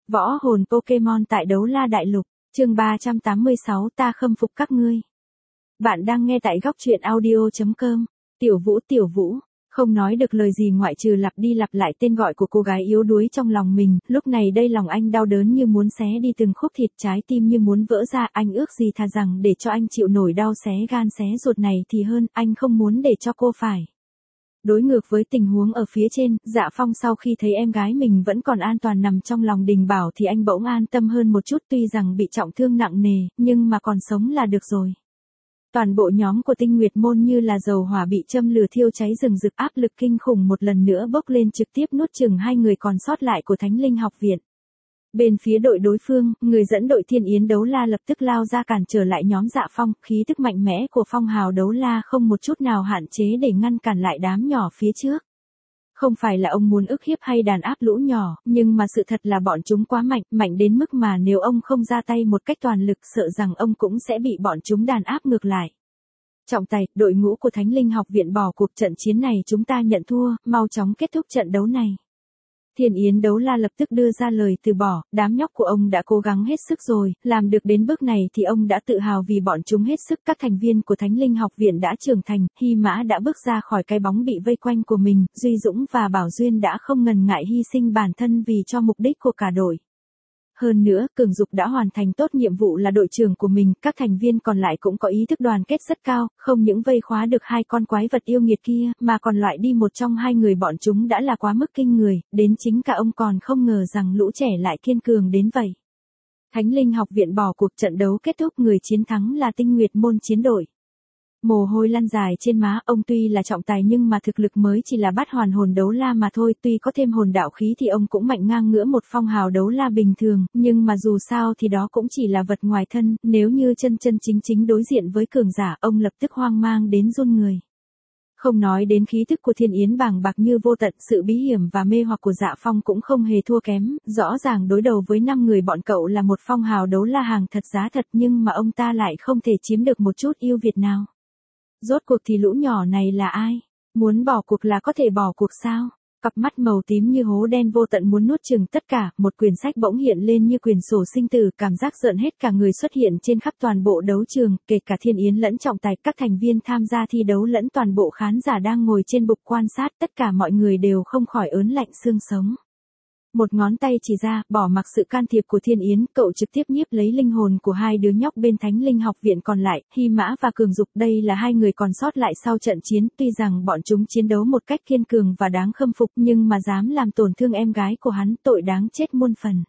Võ hồn Pokemon tại Đấu La Đại Lục, chương 386 ta khâm phục các ngươi. Bạn đang nghe tại góc truyện audio.com. Tiểu Vũ, không nói được lời gì ngoại trừ lặp đi lặp lại tên gọi của cô gái yếu đuối trong lòng mình, lúc này đây lòng anh đau đớn như muốn xé đi từng khúc thịt, trái tim như muốn vỡ ra, anh ước gì thà rằng để cho anh chịu nổi đau xé gan xé ruột này thì hơn, anh không muốn để cho cô phải. Đối ngược với tình huống ở phía trên, Dạ Phong sau khi thấy em gái mình vẫn còn an toàn nằm trong lòng Đình Bảo thì anh bỗng an tâm hơn một chút, tuy rằng bị trọng thương nặng nề, nhưng mà còn sống là được rồi. Toàn bộ nhóm của Tinh Nguyệt Môn như là dầu hỏa bị châm lửa thiêu cháy rừng rực, áp lực kinh khủng một lần nữa bốc lên trực tiếp nuốt chửng hai người còn sót lại của Thánh Linh Học Viện. Bên phía đội đối phương, người dẫn đội Thiên Yến Đấu La lập tức lao ra cản trở lại nhóm Dạ Phong, khí tức mạnh mẽ của phong hào Đấu La không một chút nào hạn chế để ngăn cản lại đám nhỏ phía trước. Không phải là ông muốn ức hiếp hay đàn áp lũ nhỏ, nhưng mà sự thật là bọn chúng quá mạnh, mạnh đến mức mà nếu ông không ra tay một cách toàn lực sợ rằng ông cũng sẽ bị bọn chúng đàn áp ngược lại. Trọng tài, đội ngũ của Thánh Linh Học Viện bỏ cuộc, trận chiến này chúng ta nhận thua, mau chóng kết thúc trận đấu này. Thiên Yến Đấu La lập tức đưa ra lời từ bỏ, đám nhóc của ông đã cố gắng hết sức rồi, làm được đến bước này thì ông đã tự hào vì bọn chúng hết sức. Các thành viên của Thánh Linh Học Viện đã trưởng thành, Hy Mã đã bước ra khỏi cái bóng bị vây quanh của mình, Duy Dũng và Bảo Duyên đã không ngần ngại hy sinh bản thân vì cho mục đích của cả đội. Hơn nữa, Cường Dục đã hoàn thành tốt nhiệm vụ là đội trưởng của mình, các thành viên còn lại cũng có ý thức đoàn kết rất cao, không những vây khóa được hai con quái vật yêu nghiệt kia, mà còn loại đi một trong hai người bọn chúng đã là quá mức kinh người, đến chính cả ông còn không ngờ rằng lũ trẻ lại kiên cường đến vậy. Thánh Linh Học Viện bỏ cuộc, trận đấu kết thúc, người chiến thắng là Tinh Nguyệt Môn chiến đội. Mồ hôi lăn dài trên má, ông tuy là trọng tài nhưng mà thực lực mới chỉ là bát hoàn hồn đấu la mà thôi, tuy có thêm hồn đạo khí thì ông cũng mạnh ngang ngửa một phong hào đấu la bình thường, nhưng mà dù sao thì đó cũng chỉ là vật ngoài thân, nếu như chân chính đối diện với cường giả, ông lập tức hoang mang đến run người. Không nói đến khí thức của Thiên Yến bàng bạc như vô tận, sự bí hiểm và mê hoặc của Dạ Phong cũng không hề thua kém, rõ ràng đối đầu với 5 người bọn cậu là một phong hào đấu la hàng thật giá thật, nhưng mà ông ta lại không thể chiếm được một chút ưu việt nào. Rốt cuộc thì lũ nhỏ này là ai? Muốn bỏ cuộc là có thể bỏ cuộc sao? Cặp mắt màu tím như hố đen vô tận muốn nuốt chửng tất cả, một quyển sách bỗng hiện lên như quyển sổ sinh tử, cảm giác rợn hết cả người xuất hiện trên khắp toàn bộ đấu trường, kể cả Thiên Yến lẫn trọng tài, các thành viên tham gia thi đấu lẫn toàn bộ khán giả đang ngồi trên bục quan sát, tất cả mọi người đều không khỏi ớn lạnh xương sống. Một ngón tay chỉ ra, bỏ mặc sự can thiệp của Thiên Yến, cậu trực tiếp nhiếp lấy linh hồn của hai đứa nhóc bên Thánh Linh Học Viện còn lại, Hy Mã và Cường Dục. Đây là hai người còn sót lại sau trận chiến, tuy rằng bọn chúng chiến đấu một cách kiên cường và đáng khâm phục nhưng mà dám làm tổn thương em gái của hắn, tội đáng chết muôn phần.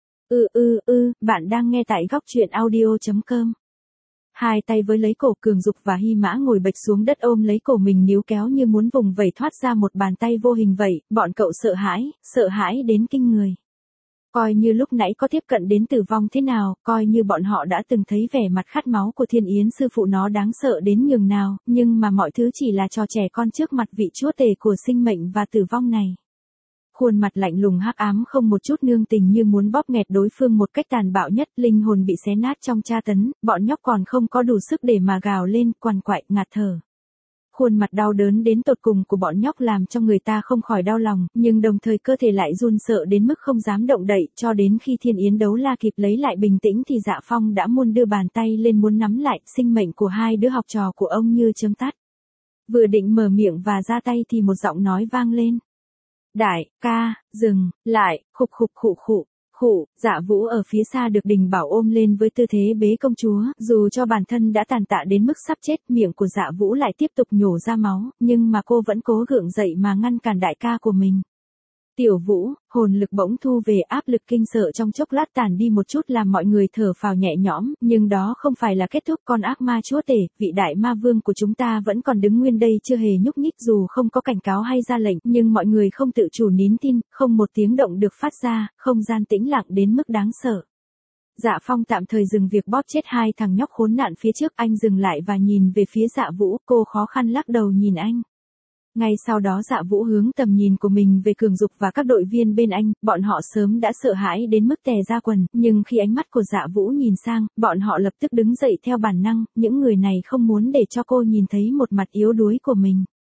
Bạn đang nghe tại góc truyện audio.com. Hai tay với lấy cổ, Cường Dục và Hy Mã ngồi bệt xuống đất ôm lấy cổ mình níu kéo như muốn vùng vẩy thoát ra một bàn tay vô hình vậy, bọn cậu sợ hãi đến kinh người. Coi như lúc nãy có tiếp cận đến tử vong thế nào, coi như bọn họ đã từng thấy vẻ mặt khát máu của Thiên Yến sư phụ nó đáng sợ đến nhường nào, nhưng mà mọi thứ chỉ là trò trẻ con trước mặt vị chúa tể của sinh mệnh và tử vong này. Khuôn mặt lạnh lùng hắc ám không một chút nương tình như muốn bóp nghẹt đối phương một cách tàn bạo nhất, linh hồn bị xé nát trong tra tấn, bọn nhóc còn không có đủ sức để mà gào lên, quằn quại, ngạt thở. Khuôn mặt đau đớn đến tột cùng của bọn nhóc làm cho người ta không khỏi đau lòng, nhưng đồng thời cơ thể lại run sợ đến mức không dám động đậy, cho đến khi Thiên Yến Đấu La kịp lấy lại bình tĩnh thì Dạ Phong đã muốn đưa bàn tay lên muốn nắm lại, sinh mệnh của hai đứa học trò của ông như chớm tắt. Vừa định mở miệng và ra tay thì một giọng nói vang lên. Đại ca, dừng lại, khụ, Dạ Vũ ở phía xa được Đình Bảo ôm lên với tư thế bế công chúa, dù cho bản thân đã tàn tạ đến mức sắp chết, miệng của Dạ Vũ lại tiếp tục nhổ ra máu, nhưng mà cô vẫn cố gượng dậy mà ngăn cản đại ca của mình. Tiểu Vũ, hồn lực bỗng thu về, áp lực kinh sợ trong chốc lát tàn đi một chút làm mọi người thở phào nhẹ nhõm, nhưng đó không phải là kết thúc, con ác ma chúa tể, vị đại ma vương của chúng ta vẫn còn đứng nguyên đây chưa hề nhúc nhích, dù không có cảnh cáo hay ra lệnh, nhưng mọi người không tự chủ nín tin, không một tiếng động được phát ra, không gian tĩnh lặng đến mức đáng sợ. Dạ Phong tạm thời dừng việc bóp chết hai thằng nhóc khốn nạn phía trước, anh dừng lại và nhìn về phía Dạ Vũ, cô khó khăn lắc đầu nhìn anh. Ngay sau đó Dạ Vũ hướng tầm nhìn của mình về Cường Dục và các đội viên bên anh, bọn họ sớm đã sợ hãi đến mức tè ra quần, nhưng khi ánh mắt của Dạ Vũ nhìn sang, bọn họ lập tức đứng dậy theo bản năng, những người này không muốn để cho cô nhìn thấy một mặt yếu đuối của mình.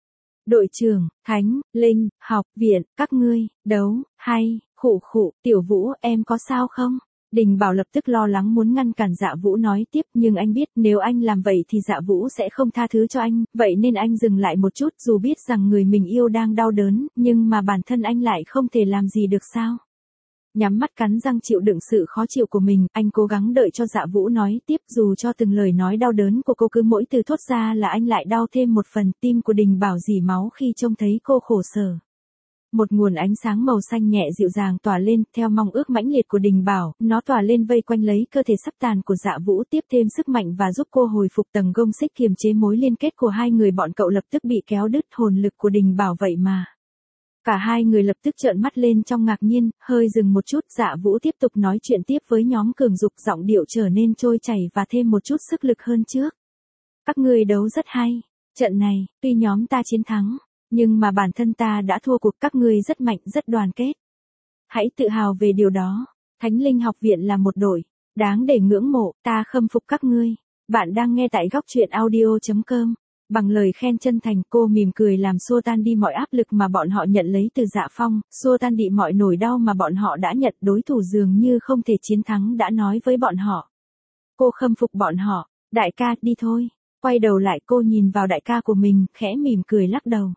Đội trưởng, Thánh, Linh, học viện, các ngươi, đấu, hay, khụ khụ, Tiểu Vũ em có sao không? Đình Bảo lập tức lo lắng muốn ngăn cản Dạ Vũ nói tiếp, nhưng anh biết nếu anh làm vậy thì Dạ Vũ sẽ không tha thứ cho anh, vậy nên anh dừng lại một chút, dù biết rằng người mình yêu đang đau đớn, nhưng mà bản thân anh lại không thể làm gì được sao? Nhắm mắt cắn răng chịu đựng sự khó chịu của mình, anh cố gắng đợi cho Dạ Vũ nói tiếp, dù cho từng lời nói đau đớn của cô cứ mỗi từ thốt ra là anh lại đau thêm một phần. Tim của Đình Bảo rỉ máu khi trông thấy cô khổ sở. Một nguồn ánh sáng màu xanh nhẹ dịu dàng tỏa lên, theo mong ước mãnh liệt của Đình Bảo, nó tỏa lên vây quanh lấy cơ thể sắp tàn của Dạ Vũ, tiếp thêm sức mạnh và giúp cô hồi phục tầng gông xích kiềm chế mối liên kết của hai người. Bọn cậu lập tức bị kéo đứt hồn lực của Đình Bảo vậy mà. Cả hai người lập tức trợn mắt lên trong ngạc nhiên, hơi dừng một chút, Dạ Vũ tiếp tục nói chuyện tiếp với nhóm Cường Dục, giọng điệu trở nên trôi chảy và thêm một chút sức lực hơn trước. Các ngươi đấu rất hay, trận này, tuy nhóm ta chiến thắng, nhưng mà bản thân ta đã thua cuộc, các ngươi rất mạnh, rất đoàn kết. Hãy tự hào về điều đó, Thánh Linh học viện là một đội, đáng để ngưỡng mộ, ta khâm phục các ngươi. Bạn đang nghe tại góc truyện audio.com. Bằng lời khen chân thành, cô mỉm cười làm xua tan đi mọi áp lực mà bọn họ nhận lấy từ Dạ Phong, xua tan đi mọi nỗi đau mà bọn họ đã nhận. Đối thủ dường như không thể chiến thắng đã nói với bọn họ. Cô khâm phục bọn họ, đại ca, đi thôi. Quay đầu lại cô nhìn vào đại ca của mình, khẽ mỉm cười lắc đầu.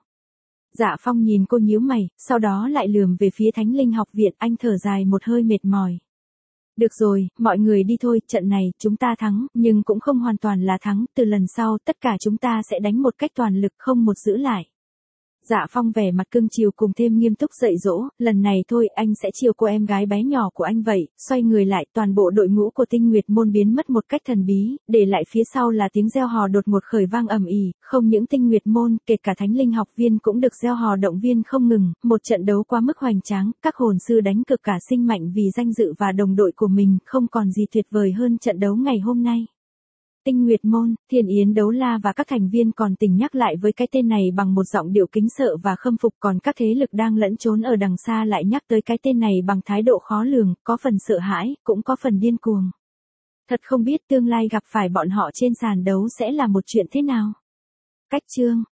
Dạ Phong nhìn cô nhíu mày, sau đó lại lườm về phía Thánh Linh học viện, anh thở dài một hơi mệt mỏi. Được rồi, mọi người đi thôi, trận này, chúng ta thắng, nhưng cũng không hoàn toàn là thắng, từ lần sau, tất cả chúng ta sẽ đánh một cách toàn lực, không một giữ lại. Dạ Phong vẻ mặt cưng chiều cùng thêm nghiêm túc dạy dỗ, lần này thôi, anh sẽ chiều cô em gái bé nhỏ của anh vậy. Xoay người lại, toàn bộ đội ngũ của Tinh Nguyệt môn biến mất một cách thần bí, để lại phía sau là tiếng reo hò đột ngột khởi vang ầm ĩ. Không những Tinh Nguyệt môn, kể cả Thánh Linh học viên cũng được reo hò động viên không ngừng. Một trận đấu quá mức hoành tráng, các hồn sư đánh cực cả sinh mạnh vì danh dự và đồng đội của mình, không còn gì tuyệt vời hơn trận đấu ngày hôm nay. Tinh Nguyệt môn, Thiên Yến Đấu La và các thành viên còn tình nhắc lại với cái tên này bằng một giọng điệu kính sợ và khâm phục, còn các thế lực đang lẫn trốn ở đằng xa lại nhắc tới cái tên này bằng thái độ khó lường, có phần sợ hãi, cũng có phần điên cuồng. Thật không biết tương lai gặp phải bọn họ trên sàn đấu sẽ là một chuyện thế nào. Cách chương